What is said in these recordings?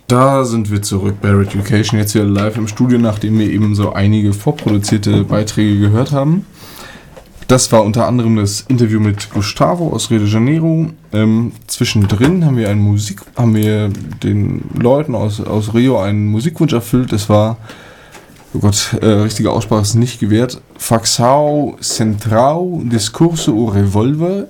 Da sind wir zurück bei Red Education, jetzt hier live im Studio, nachdem wir eben so einige vorproduzierte Beiträge gehört haben. Das war unter anderem das Interview mit Gustavo aus Rio de Janeiro. Zwischendrin haben wir den Leuten aus Rio einen Musikwunsch erfüllt. Es war, oh Gott, richtige Aussprache ist nicht gewährt. Facção Central Discurso o Revolver.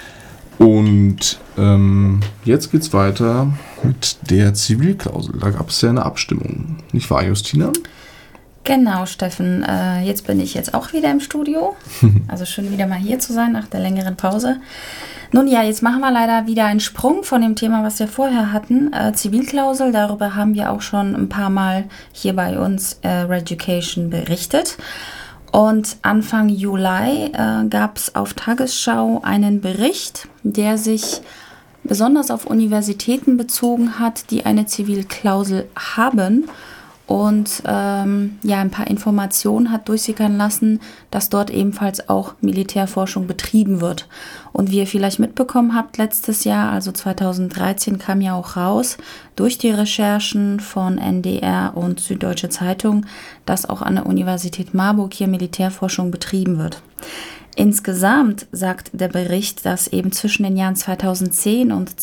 Und jetzt geht's weiter mit der Zivilklausel. Da gab es ja eine Abstimmung. Nicht wahr, Justina? Genau, Steffen. Jetzt bin ich auch wieder im Studio. Also schön wieder mal hier zu sein nach der längeren Pause. Nun ja, jetzt machen wir leider wieder einen Sprung von dem Thema, was wir vorher hatten. Zivilklausel, darüber haben wir auch schon ein paar Mal hier bei uns Red Education berichtet. Und Anfang Juli gab es auf Tagesschau einen Bericht, der sich besonders auf Universitäten bezogen hat, die eine Zivilklausel haben und ein paar Informationen hat durchsickern lassen, dass dort ebenfalls auch Militärforschung betrieben wird. Und wie ihr vielleicht mitbekommen habt, letztes Jahr, also 2013, kam ja auch raus, durch die Recherchen von NDR und Süddeutsche Zeitung, dass auch an der Universität Marburg hier Militärforschung betrieben wird. Insgesamt sagt der Bericht, dass eben zwischen den Jahren 2010 und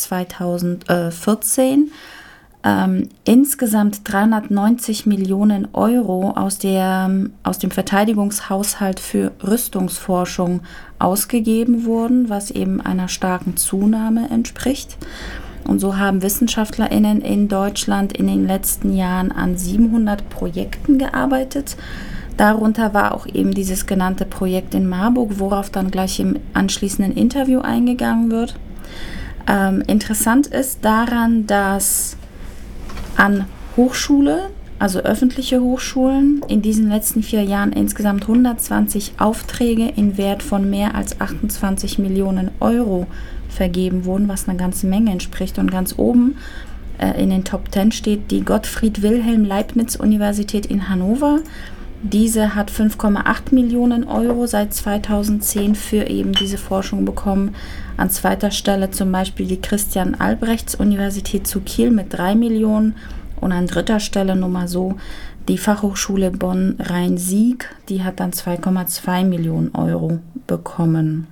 2014 insgesamt 390 Millionen Euro aus dem Verteidigungshaushalt für Rüstungsforschung ausgegeben wurden, was eben einer starken Zunahme entspricht. Und so haben WissenschaftlerInnen in Deutschland in den letzten Jahren an 700 Projekten gearbeitet. Darunter war auch eben dieses genannte Projekt in Marburg, worauf dann gleich im anschließenden Interview eingegangen wird. Interessant ist daran, dass an Hochschule, also öffentliche Hochschulen, in diesen letzten 4 Jahren insgesamt 120 Aufträge in Wert von mehr als 28 Millionen Euro vergeben wurden, was eine ganze Menge entspricht. Und ganz oben in den Top 10 steht die Gottfried-Wilhelm-Leibniz-Universität in Hannover. Diese hat 5,8 Millionen Euro seit 2010 für eben diese Forschung bekommen. An zweiter Stelle zum Beispiel die Christian-Albrechts-Universität zu Kiel mit 3 Millionen und an dritter Stelle nur mal so die Fachhochschule Bonn-Rhein-Sieg, die hat dann 2,2 Millionen Euro bekommen.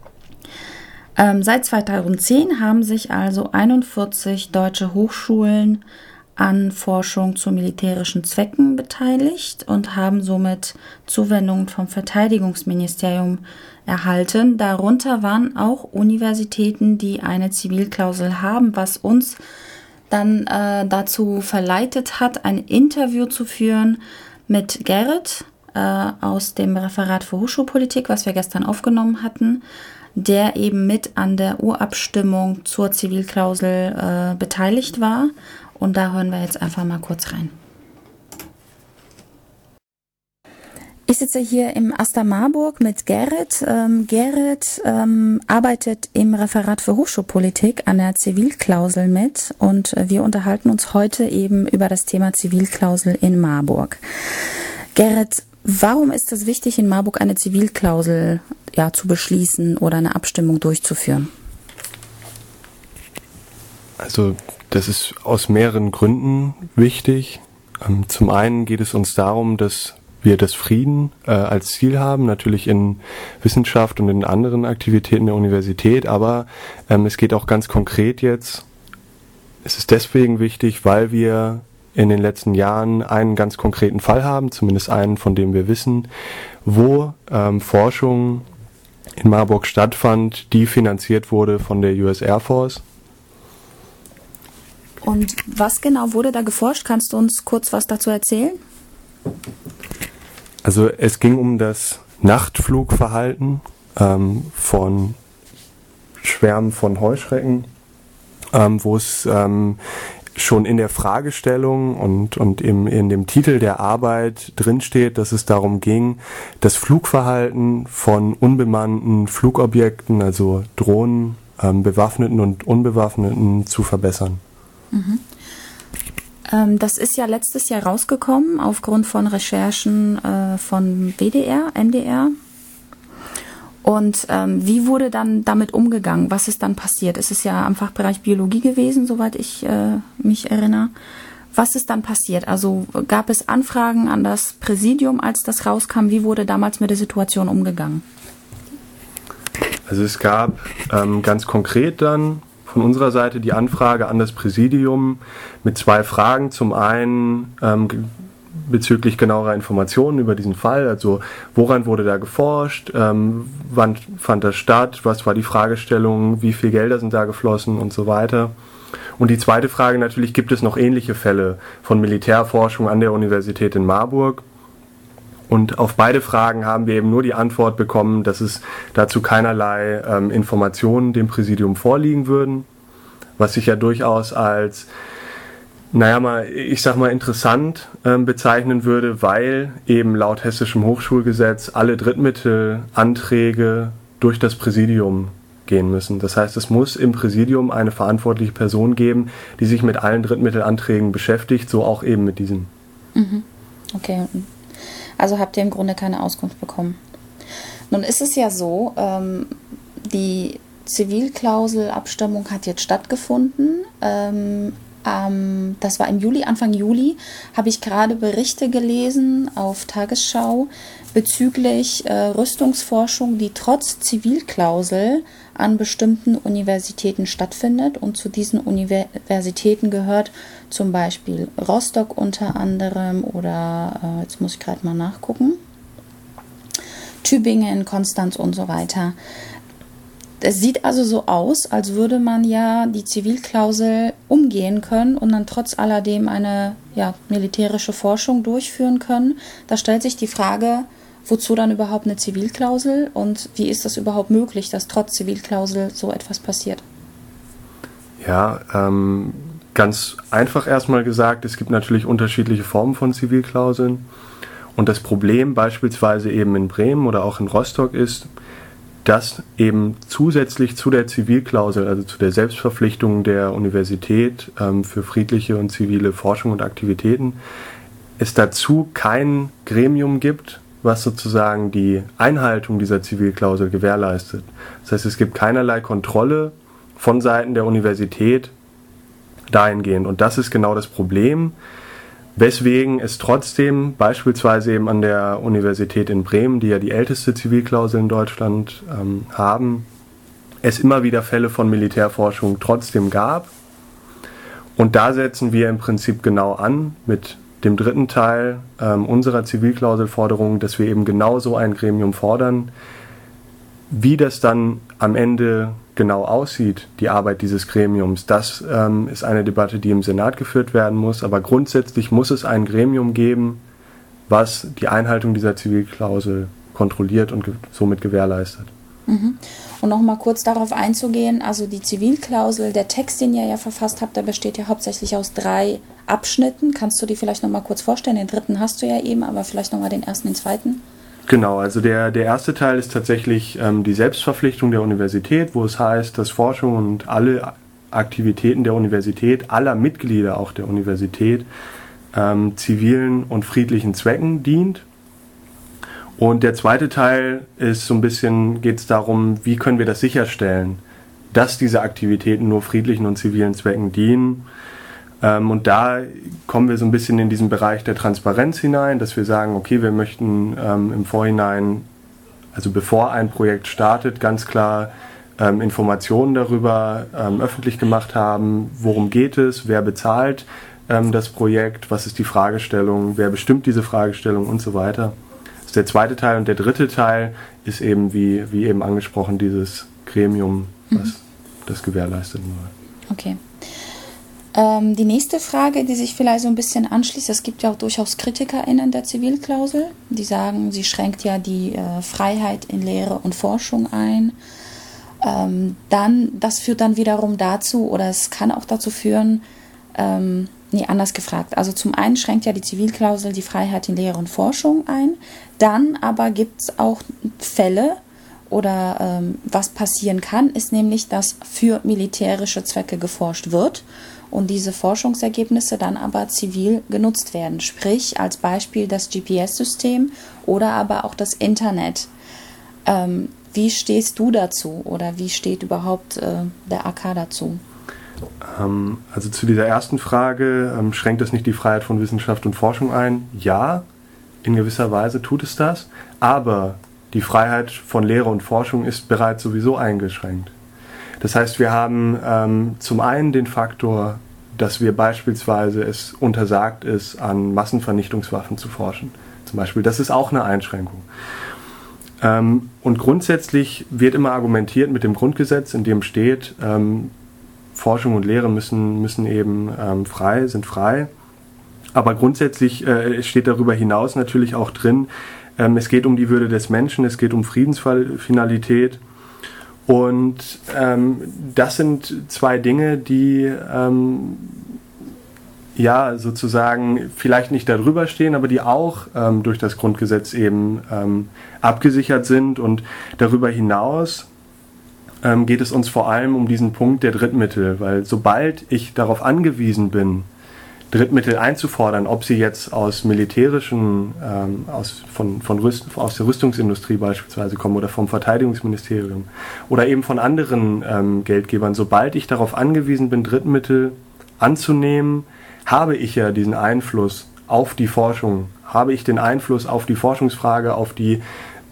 Seit 2010 haben sich also 41 deutsche Hochschulen an Forschung zu militärischen Zwecken beteiligt und haben somit Zuwendungen vom Verteidigungsministerium erhalten. Darunter waren auch Universitäten, die eine Zivilklausel haben, was uns dann dazu verleitet hat, ein Interview zu führen mit Gerrit aus dem Referat für Hochschulpolitik, was wir gestern aufgenommen hatten, der eben mit an der Urabstimmung zur Zivilklausel beteiligt war. Und da hören wir jetzt einfach mal kurz rein. Ich sitze hier im Asta Marburg mit Gerrit. Gerrit arbeitet im Referat für Hochschulpolitik an der Zivilklausel mit und wir unterhalten uns heute eben über das Thema Zivilklausel in Marburg. Gerrit, warum ist es wichtig, in Marburg eine Zivilklausel zu beschließen oder eine Abstimmung durchzuführen? Also das ist aus mehreren Gründen wichtig. Zum einen geht es uns darum, dass wir das Frieden als Ziel haben, natürlich in Wissenschaft und in anderen Aktivitäten der Universität, aber es geht auch ganz konkret jetzt. Es ist deswegen wichtig, weil wir in den letzten Jahren einen ganz konkreten Fall haben, zumindest einen, von dem wir wissen, wo Forschung in Marburg stattfand, die finanziert wurde von der US Air Force. Und was genau wurde da geforscht? Kannst du uns kurz was dazu erzählen? Also es ging um das Nachtflugverhalten von Schwärmen von Heuschrecken, wo es schon in der Fragestellung und in dem Titel der Arbeit drinsteht, dass es darum ging, das Flugverhalten von unbemannten Flugobjekten, also Drohnen, bewaffneten und unbewaffneten, zu verbessern. Mhm. Das ist ja letztes Jahr rausgekommen aufgrund von Recherchen von WDR, NDR. Und wie wurde dann damit umgegangen? Was ist dann passiert? Es ist ja am Fachbereich Biologie gewesen, soweit ich mich erinnere. Was ist dann passiert? Also gab es Anfragen an das Präsidium, als das rauskam? Wie wurde damals mit der Situation umgegangen? Also es gab ganz konkret dann von unserer Seite die Anfrage an das Präsidium mit 2 Fragen. Zum einen bezüglich genauerer Informationen über diesen Fall, also woran wurde da geforscht, wann fand das statt, was war die Fragestellung, wie viel Gelder sind da geflossen und so weiter. Und die zweite Frage natürlich, gibt es noch ähnliche Fälle von Militärforschung an der Universität in Marburg? Und auf beide Fragen haben wir eben nur die Antwort bekommen, dass es dazu keinerlei Informationen dem Präsidium vorliegen würden, was sich ja durchaus als, interessant bezeichnen würde, weil eben laut Hessischem Hochschulgesetz alle Drittmittelanträge durch das Präsidium gehen müssen. Das heißt, es muss im Präsidium eine verantwortliche Person geben, die sich mit allen Drittmittelanträgen beschäftigt, so auch eben mit diesem. Okay, also habt ihr im Grunde keine Auskunft bekommen. Nun ist es ja so, die Zivilklauselabstimmung hat jetzt stattgefunden. Das war im Juli, Anfang Juli, habe ich gerade Berichte gelesen auf Tagesschau bezüglich Rüstungsforschung, die trotz Zivilklausel an bestimmten Universitäten stattfindet. Und zu diesen Universitäten gehört zum Beispiel Rostock unter anderem oder, jetzt muss ich gerade mal nachgucken, Tübingen, Konstanz und so weiter. Es sieht also so aus, als würde man ja die Zivilklausel umgehen können und dann trotz alledem eine militärische Forschung durchführen können. Da stellt sich die Frage, wozu dann überhaupt eine Zivilklausel und wie ist das überhaupt möglich, dass trotz Zivilklausel so etwas passiert? Ja, ganz einfach erstmal gesagt, es gibt natürlich unterschiedliche Formen von Zivilklauseln und das Problem beispielsweise eben in Bremen oder auch in Rostock ist, dass eben zusätzlich zu der Zivilklausel, also zu der Selbstverpflichtung der Universität für friedliche und zivile Forschung und Aktivitäten, es dazu kein Gremium gibt, was sozusagen die Einhaltung dieser Zivilklausel gewährleistet. Das heißt, es gibt keinerlei Kontrolle von Seiten der Universität dahingehend. Und das ist genau das Problem, weswegen es trotzdem beispielsweise eben an der Universität in Bremen, die ja die älteste Zivilklausel in Deutschland haben, es immer wieder Fälle von Militärforschung trotzdem gab. Und da setzen wir im Prinzip genau an mit dem dritten Teil unserer Zivilklauselforderung, dass wir eben genau so ein Gremium fordern. Wie das dann am Ende genau aussieht, die Arbeit dieses Gremiums, das ist eine Debatte, die im Senat geführt werden muss. Aber grundsätzlich muss es ein Gremium geben, was die Einhaltung dieser Zivilklausel kontrolliert und somit gewährleistet. Und nochmal kurz darauf einzugehen, also die Zivilklausel, der Text, den ihr ja verfasst habt, der besteht ja hauptsächlich aus 3 Abschnitten. Kannst du die vielleicht nochmal kurz vorstellen? Den dritten hast du ja eben, aber vielleicht nochmal den ersten, den zweiten. Genau, also der erste Teil ist tatsächlich die Selbstverpflichtung der Universität, wo es heißt, dass Forschung und alle Aktivitäten der Universität, aller Mitglieder auch der Universität, zivilen und friedlichen Zwecken dient. Und der zweite Teil ist so ein bisschen, geht es darum, wie können wir das sicherstellen, dass diese Aktivitäten nur friedlichen und zivilen Zwecken dienen. Und da kommen wir so ein bisschen in diesen Bereich der Transparenz hinein, dass wir sagen, okay, wir möchten im Vorhinein, also bevor ein Projekt startet, ganz klar Informationen darüber öffentlich gemacht haben, worum geht es, wer bezahlt das Projekt, was ist die Fragestellung, wer bestimmt diese Fragestellung und so weiter. Das ist der zweite Teil und der dritte Teil ist eben, wie eben angesprochen, dieses Gremium, was das gewährleisten soll. Okay. Die nächste Frage, die sich vielleicht so ein bisschen anschließt, es gibt ja auch durchaus KritikerInnen der Zivilklausel, die sagen, sie schränkt ja die Freiheit in Lehre und Forschung ein. Das führt dann wiederum dazu, oder es kann auch dazu führen, anders gefragt. Also zum einen schränkt ja die Zivilklausel die Freiheit in Lehre und Forschung ein, dann aber gibt es auch Fälle, oder was passieren kann, ist nämlich, dass für militärische Zwecke geforscht wird und diese Forschungsergebnisse dann aber zivil genutzt werden. Sprich, als Beispiel das GPS-System oder aber auch das Internet. Wie stehst du dazu oder wie steht überhaupt der AK dazu? Also zu dieser ersten Frage, schränkt das nicht die Freiheit von Wissenschaft und Forschung ein? Ja, in gewisser Weise tut es das, aber die Freiheit von Lehre und Forschung ist bereits sowieso eingeschränkt. Das heißt, wir haben zum einen den Faktor, dass wir beispielsweise es untersagt ist, an Massenvernichtungswaffen zu forschen. Zum Beispiel, das ist auch eine Einschränkung. Und grundsätzlich wird immer argumentiert mit dem Grundgesetz, in dem steht, Forschung und Lehre müssen eben sind frei. Aber grundsätzlich steht darüber hinaus natürlich auch drin, es geht um die Würde des Menschen, es geht um Friedensfinalität. Und das sind zwei Dinge, die sozusagen vielleicht nicht darüber stehen, aber die auch durch das Grundgesetz eben abgesichert sind. Und darüber hinaus geht es uns vor allem um diesen Punkt der Drittmittel, weil sobald ich darauf angewiesen bin, Drittmittel einzufordern, ob sie jetzt aus militärischen, aus der Rüstungsindustrie beispielsweise kommen oder vom Verteidigungsministerium oder eben von anderen Geldgebern, sobald ich darauf angewiesen bin, Drittmittel anzunehmen, habe ich ja diesen Einfluss auf die Forschung, habe ich den Einfluss auf die Forschungsfrage, auf die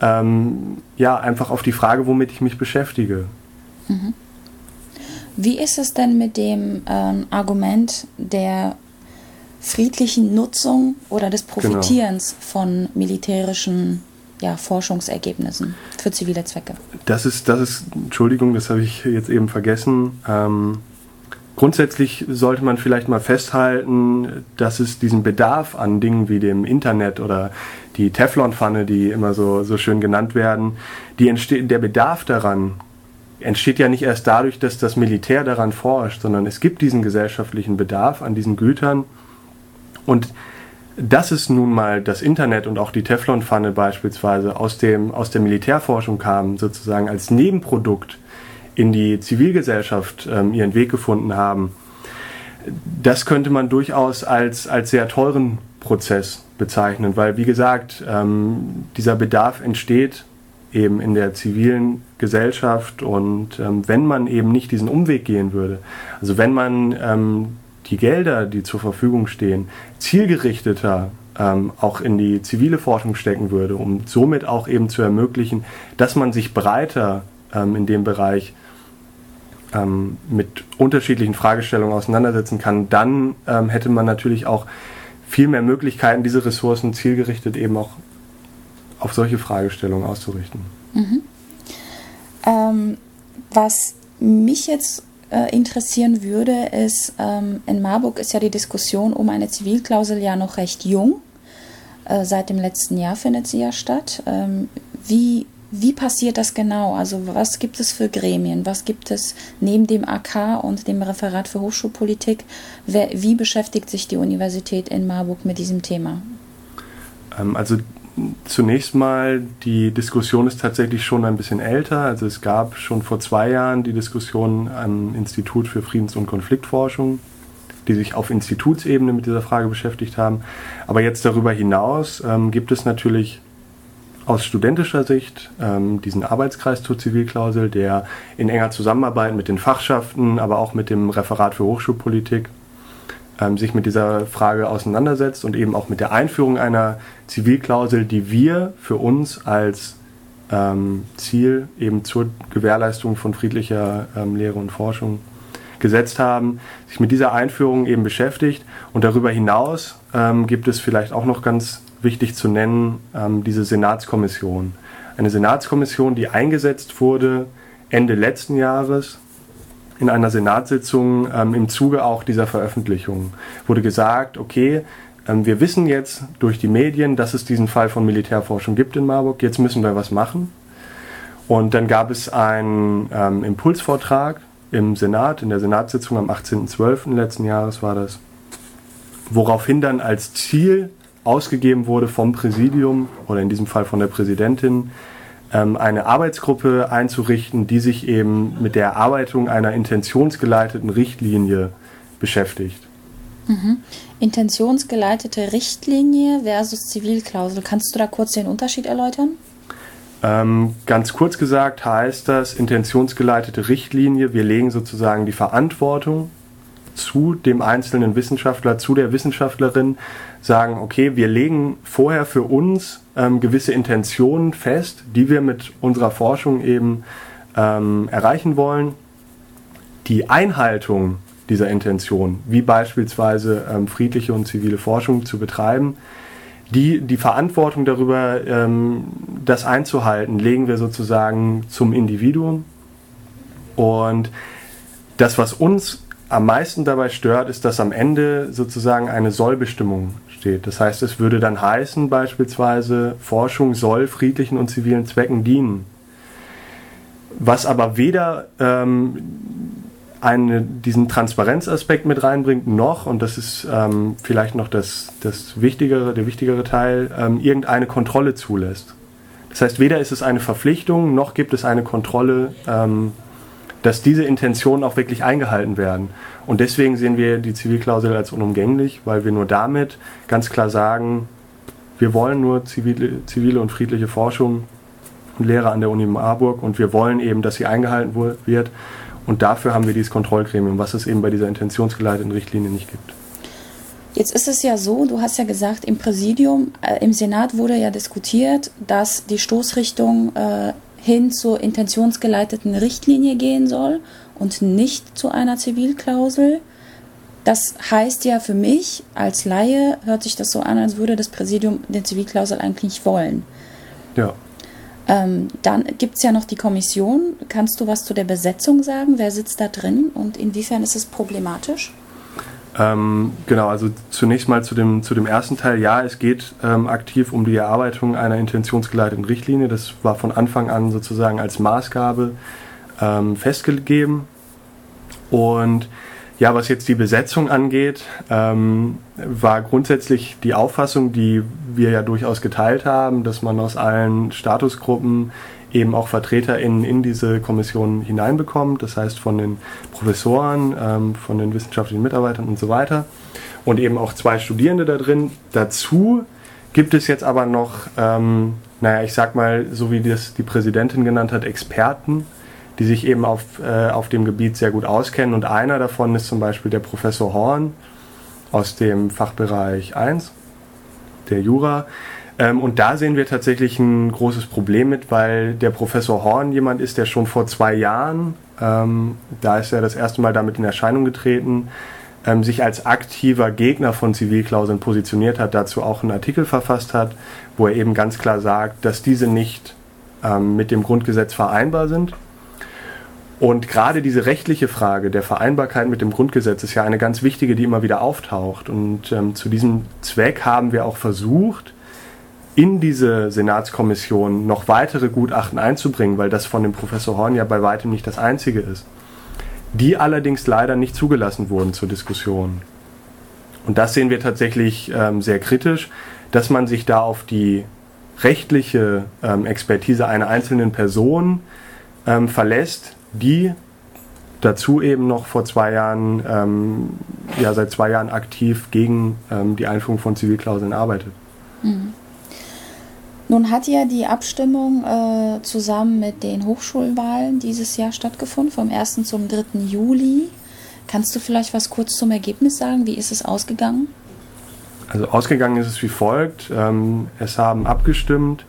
einfach auf die Frage, womit ich mich beschäftige. Mhm. Wie ist es denn mit dem Argument der friedlichen Nutzung oder des Profitierens von militärischen Forschungsergebnissen für zivile Zwecke? Das ist, Entschuldigung, das habe ich jetzt eben vergessen. Grundsätzlich sollte man vielleicht mal festhalten, dass es diesen Bedarf an Dingen wie dem Internet oder die Teflonpfanne, die immer so schön genannt werden, der Bedarf daran entsteht ja nicht erst dadurch, dass das Militär daran forscht, sondern es gibt diesen gesellschaftlichen Bedarf an diesen Gütern. Und dass es nun mal das Internet und auch die Teflonpfanne beispielsweise aus der Militärforschung kam, sozusagen als Nebenprodukt in die Zivilgesellschaft ihren Weg gefunden haben, das könnte man durchaus als sehr teuren Prozess bezeichnen, weil, wie gesagt, dieser Bedarf entsteht eben in der zivilen Gesellschaft und wenn man eben nicht diesen Umweg gehen würde, also wenn man die Gelder, die zur Verfügung stehen, zielgerichteter auch in die zivile Forschung stecken würde, um somit auch eben zu ermöglichen, dass man sich breiter in dem Bereich mit unterschiedlichen Fragestellungen auseinandersetzen kann, dann hätte man natürlich auch viel mehr Möglichkeiten, diese Ressourcen zielgerichtet eben auch auf solche Fragestellungen auszurichten. Mhm. Was mich jetzt interessieren würde, ist, in Marburg ist ja die Diskussion um eine Zivilklausel ja noch recht jung. Seit dem letzten Jahr findet sie ja statt. Wie passiert das genau? Also was gibt es für Gremien? Was gibt es neben dem AK und dem Referat für Hochschulpolitik? Wie beschäftigt sich die Universität in Marburg mit diesem Thema? Also zunächst mal, die Diskussion ist tatsächlich schon ein bisschen älter. Also es gab schon vor 2 Jahren die Diskussion am Institut für Friedens- und Konfliktforschung, die sich auf Institutsebene mit dieser Frage beschäftigt haben. Aber jetzt darüber hinaus gibt es natürlich aus studentischer Sicht diesen Arbeitskreis zur Zivilklausel, der in enger Zusammenarbeit mit den Fachschaften, aber auch mit dem Referat für Hochschulpolitik sich mit dieser Frage auseinandersetzt und eben auch mit der Einführung einer Zivilklausel, die wir für uns als Ziel eben zur Gewährleistung von friedlicher Lehre und Forschung gesetzt haben, sich mit dieser Einführung eben beschäftigt. Und darüber hinaus gibt es vielleicht auch noch ganz wichtig zu nennen, diese Senatskommission. Eine Senatskommission, die eingesetzt wurde Ende letzten Jahres in einer Senatssitzung im Zuge auch dieser Veröffentlichung. Wurde gesagt, okay, wir wissen jetzt durch die Medien, dass es diesen Fall von Militärforschung gibt in Marburg, jetzt müssen wir was machen. Und dann gab es einen Impulsvortrag im Senat, in der Senatssitzung am 18.12. letzten Jahres war das, woraufhin dann als Ziel ausgegeben wurde vom Präsidium oder in diesem Fall von der Präsidentin, eine Arbeitsgruppe einzurichten, die sich eben mit der Erarbeitung einer intentionsgeleiteten Richtlinie beschäftigt. Mhm. Intentionsgeleitete Richtlinie versus Zivilklausel. Kannst du da kurz den Unterschied erläutern? Ganz kurz gesagt heißt das intentionsgeleitete Richtlinie. Wir legen sozusagen die Verantwortung zu dem einzelnen Wissenschaftler, zu der Wissenschaftlerin, sagen, okay, wir legen vorher für uns gewisse Intentionen fest, die wir mit unserer Forschung eben erreichen wollen. Die Einhaltung dieser Intention, wie beispielsweise friedliche und zivile Forschung zu betreiben, die Verantwortung darüber, das einzuhalten, legen wir sozusagen zum Individuum. Und das, was uns am meisten dabei stört, ist, dass am Ende sozusagen eine Sollbestimmung steht. Das heißt, es würde dann heißen, beispielsweise, Forschung soll friedlichen und zivilen Zwecken dienen. Was aber weder diesen Transparenzaspekt mit reinbringt, noch, und das ist vielleicht noch der wichtigere Teil, irgendeine Kontrolle zulässt. Das heißt, weder ist es eine Verpflichtung, noch gibt es eine Kontrolle, dass diese Intentionen auch wirklich eingehalten werden. Und deswegen sehen wir die Zivilklausel als unumgänglich, weil wir nur damit ganz klar sagen, wir wollen nur zivile und friedliche Forschung und Lehre an der Uni Marburg, und wir wollen eben, dass sie eingehalten wird. Und dafür haben wir dieses Kontrollgremium, was es eben bei dieser intentionsgeleiteten Richtlinie nicht gibt. Jetzt ist es ja so, du hast ja gesagt, im Präsidium, im Senat wurde ja diskutiert, dass die Stoßrichtung hin zur intentionsgeleiteten Richtlinie gehen soll und nicht zu einer Zivilklausel. Das heißt ja für mich, als Laie, hört sich das so an, als würde das Präsidium die Zivilklausel eigentlich nicht wollen. Ja. Dann gibt es ja noch die Kommission. Kannst du was zu der Besetzung sagen? Wer sitzt da drin und inwiefern ist es problematisch? Genau, also zunächst mal zu dem ersten Teil. Ja, es geht aktiv um die Erarbeitung einer intentionsgeleiteten Richtlinie. Das war von Anfang an sozusagen als Maßgabe festgegeben. Und ja, was jetzt die Besetzung angeht, war grundsätzlich die Auffassung, die wir ja durchaus geteilt haben, dass man aus allen Statusgruppen eben auch VertreterInnen in diese Kommission hineinbekommt, das heißt von den Professoren, von den wissenschaftlichen Mitarbeitern und so weiter, und eben auch 2 Studierende da drin. Dazu gibt es jetzt aber noch, ich sag mal, so wie das die Präsidentin genannt hat, Experten, die sich eben auf dem Gebiet sehr gut auskennen, und einer davon ist zum Beispiel der Professor Horn aus dem Fachbereich 1, der Jura. Und da sehen wir tatsächlich ein großes Problem mit, weil der Professor Horn jemand ist, der schon vor 2 Jahren, da ist er das erste Mal damit in Erscheinung getreten, sich als aktiver Gegner von Zivilklauseln positioniert hat, dazu auch einen Artikel verfasst hat, wo er eben ganz klar sagt, dass diese nicht mit dem Grundgesetz vereinbar sind. Und gerade diese rechtliche Frage der Vereinbarkeit mit dem Grundgesetz ist ja eine ganz wichtige, die immer wieder auftaucht. Und zu diesem Zweck haben wir auch versucht, in diese Senatskommission noch weitere Gutachten einzubringen, weil das von dem Professor Horn ja bei weitem nicht das einzige ist, die allerdings leider nicht zugelassen wurden zur Diskussion. Und das sehen wir tatsächlich sehr kritisch, dass man sich da auf die rechtliche Expertise einer einzelnen Person verlässt, die dazu eben noch vor 2 Jahren, seit 2 Jahren aktiv gegen die Einführung von Zivilklauseln arbeitet. Mhm. Nun hat ja die Abstimmung zusammen mit den Hochschulwahlen dieses Jahr stattgefunden, vom 1. zum 3. Juli. Kannst du vielleicht was kurz zum Ergebnis sagen? Wie ist es ausgegangen? Also ausgegangen ist es wie folgt. Es haben abgestimmt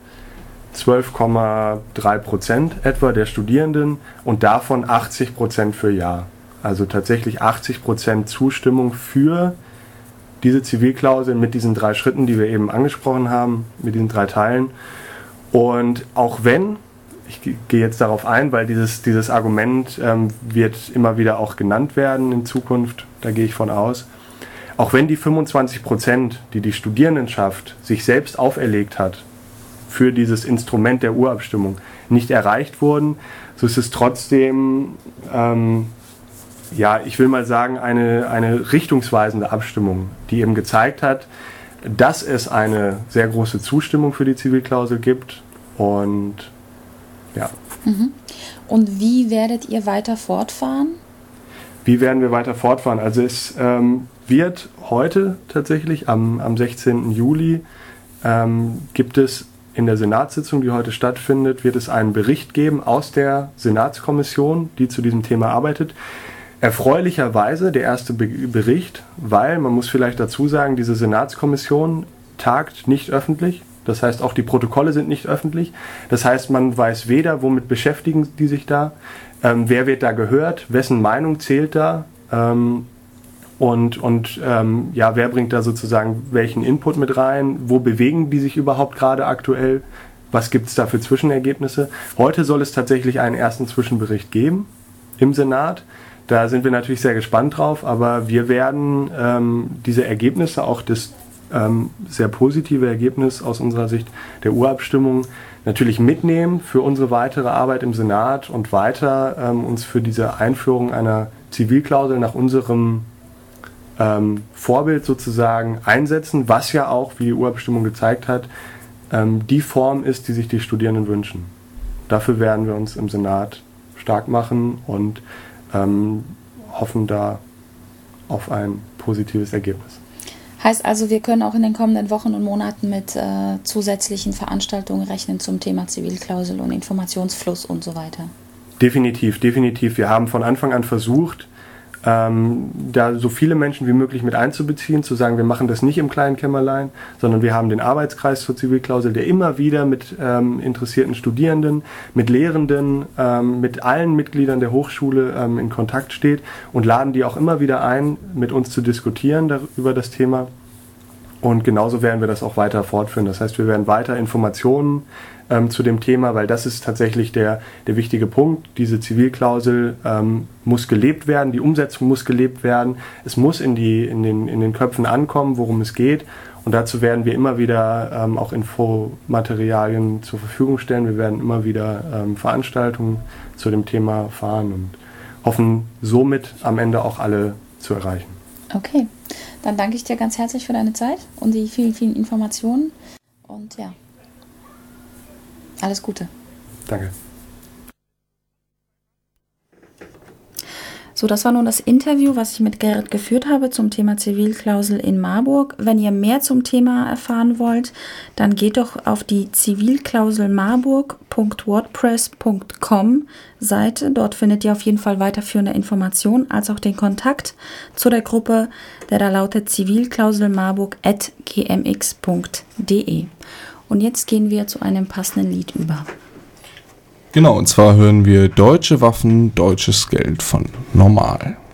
12,3% etwa der Studierenden und davon 80% für Ja. Also tatsächlich 80% Zustimmung für diese Zivilklausel mit diesen 3 Schritten, die wir eben angesprochen haben, mit diesen 3 Teilen. Und auch wenn, ich gehe jetzt darauf ein, weil dieses Argument wird immer wieder auch genannt werden in Zukunft, da gehe ich von aus, auch wenn die 25%, die die Studierendenschaft sich selbst auferlegt hat, für dieses Instrument der Urabstimmung nicht erreicht wurden, so ist es trotzdem, ich will mal sagen, eine richtungsweisende Abstimmung, die eben gezeigt hat, dass es eine sehr große Zustimmung für die Zivilklausel gibt. Und ja. Und wie werdet ihr weiter fortfahren? Wie werden wir weiter fortfahren? Also es wird heute tatsächlich am 16. Juli gibt es in der Senatssitzung, die heute stattfindet, wird es einen Bericht geben aus der Senatskommission, die zu diesem Thema arbeitet. Erfreulicherweise der erste Bericht, weil, man muss vielleicht dazu sagen, diese Senatskommission tagt nicht öffentlich. Das heißt, auch die Protokolle sind nicht öffentlich. Das heißt, man weiß weder, womit beschäftigen die sich da, wer wird da gehört, wessen Meinung zählt da wer bringt da sozusagen welchen Input mit rein, wo bewegen die sich überhaupt gerade aktuell, was gibt es da für Zwischenergebnisse. Heute soll es tatsächlich einen ersten Zwischenbericht geben im Senat. Da sind wir natürlich sehr gespannt drauf, aber wir werden diese Ergebnisse, auch das sehr positive Ergebnis aus unserer Sicht der Urabstimmung, natürlich mitnehmen für unsere weitere Arbeit im Senat und weiter uns für diese Einführung einer Zivilklausel nach unserem Vorbild sozusagen einsetzen, was ja auch, wie die Urabstimmung gezeigt hat, die Form ist, die sich die Studierenden wünschen. Dafür werden wir uns im Senat stark machen und hoffen da auf ein positives Ergebnis. Heißt also, wir können auch in den kommenden Wochen und Monaten mit zusätzlichen Veranstaltungen rechnen zum Thema Zivilklausel und Informationsfluss und so weiter? Definitiv. Wir haben von Anfang an versucht, da so viele Menschen wie möglich mit einzubeziehen, zu sagen, wir machen das nicht im kleinen Kämmerlein, sondern wir haben den Arbeitskreis zur Zivilklausel, der immer wieder mit interessierten Studierenden, mit Lehrenden, mit allen Mitgliedern der Hochschule in Kontakt steht und laden die auch immer wieder ein, mit uns zu diskutieren über das Thema. Und genauso werden wir das auch weiter fortführen. Das heißt, wir werden weiter Informationen zu dem Thema, weil das ist tatsächlich der wichtige Punkt. Diese Zivilklausel muss gelebt werden, die Umsetzung muss gelebt werden. Es muss in den Köpfen ankommen, worum es geht. Und dazu werden wir immer wieder auch Infomaterialien zur Verfügung stellen. Wir werden immer wieder Veranstaltungen zu dem Thema fahren und hoffen somit am Ende auch alle zu erreichen. Okay, dann danke ich dir ganz herzlich für deine Zeit und die vielen, vielen Informationen. Und ja, alles Gute. Danke. So, das war nun das Interview, was ich mit Gerrit geführt habe zum Thema Zivilklausel in Marburg. Wenn ihr mehr zum Thema erfahren wollt, dann geht doch auf die zivilklauselmarburg.wordpress.com Seite. Dort findet ihr auf jeden Fall weiterführende Informationen, als auch den Kontakt zu der Gruppe, der da lautet zivilklauselmarburg@gmx.de. Und jetzt gehen wir zu einem passenden Lied über. Genau, und zwar hören wir Deutsche Waffen, deutsches Geld von Normal.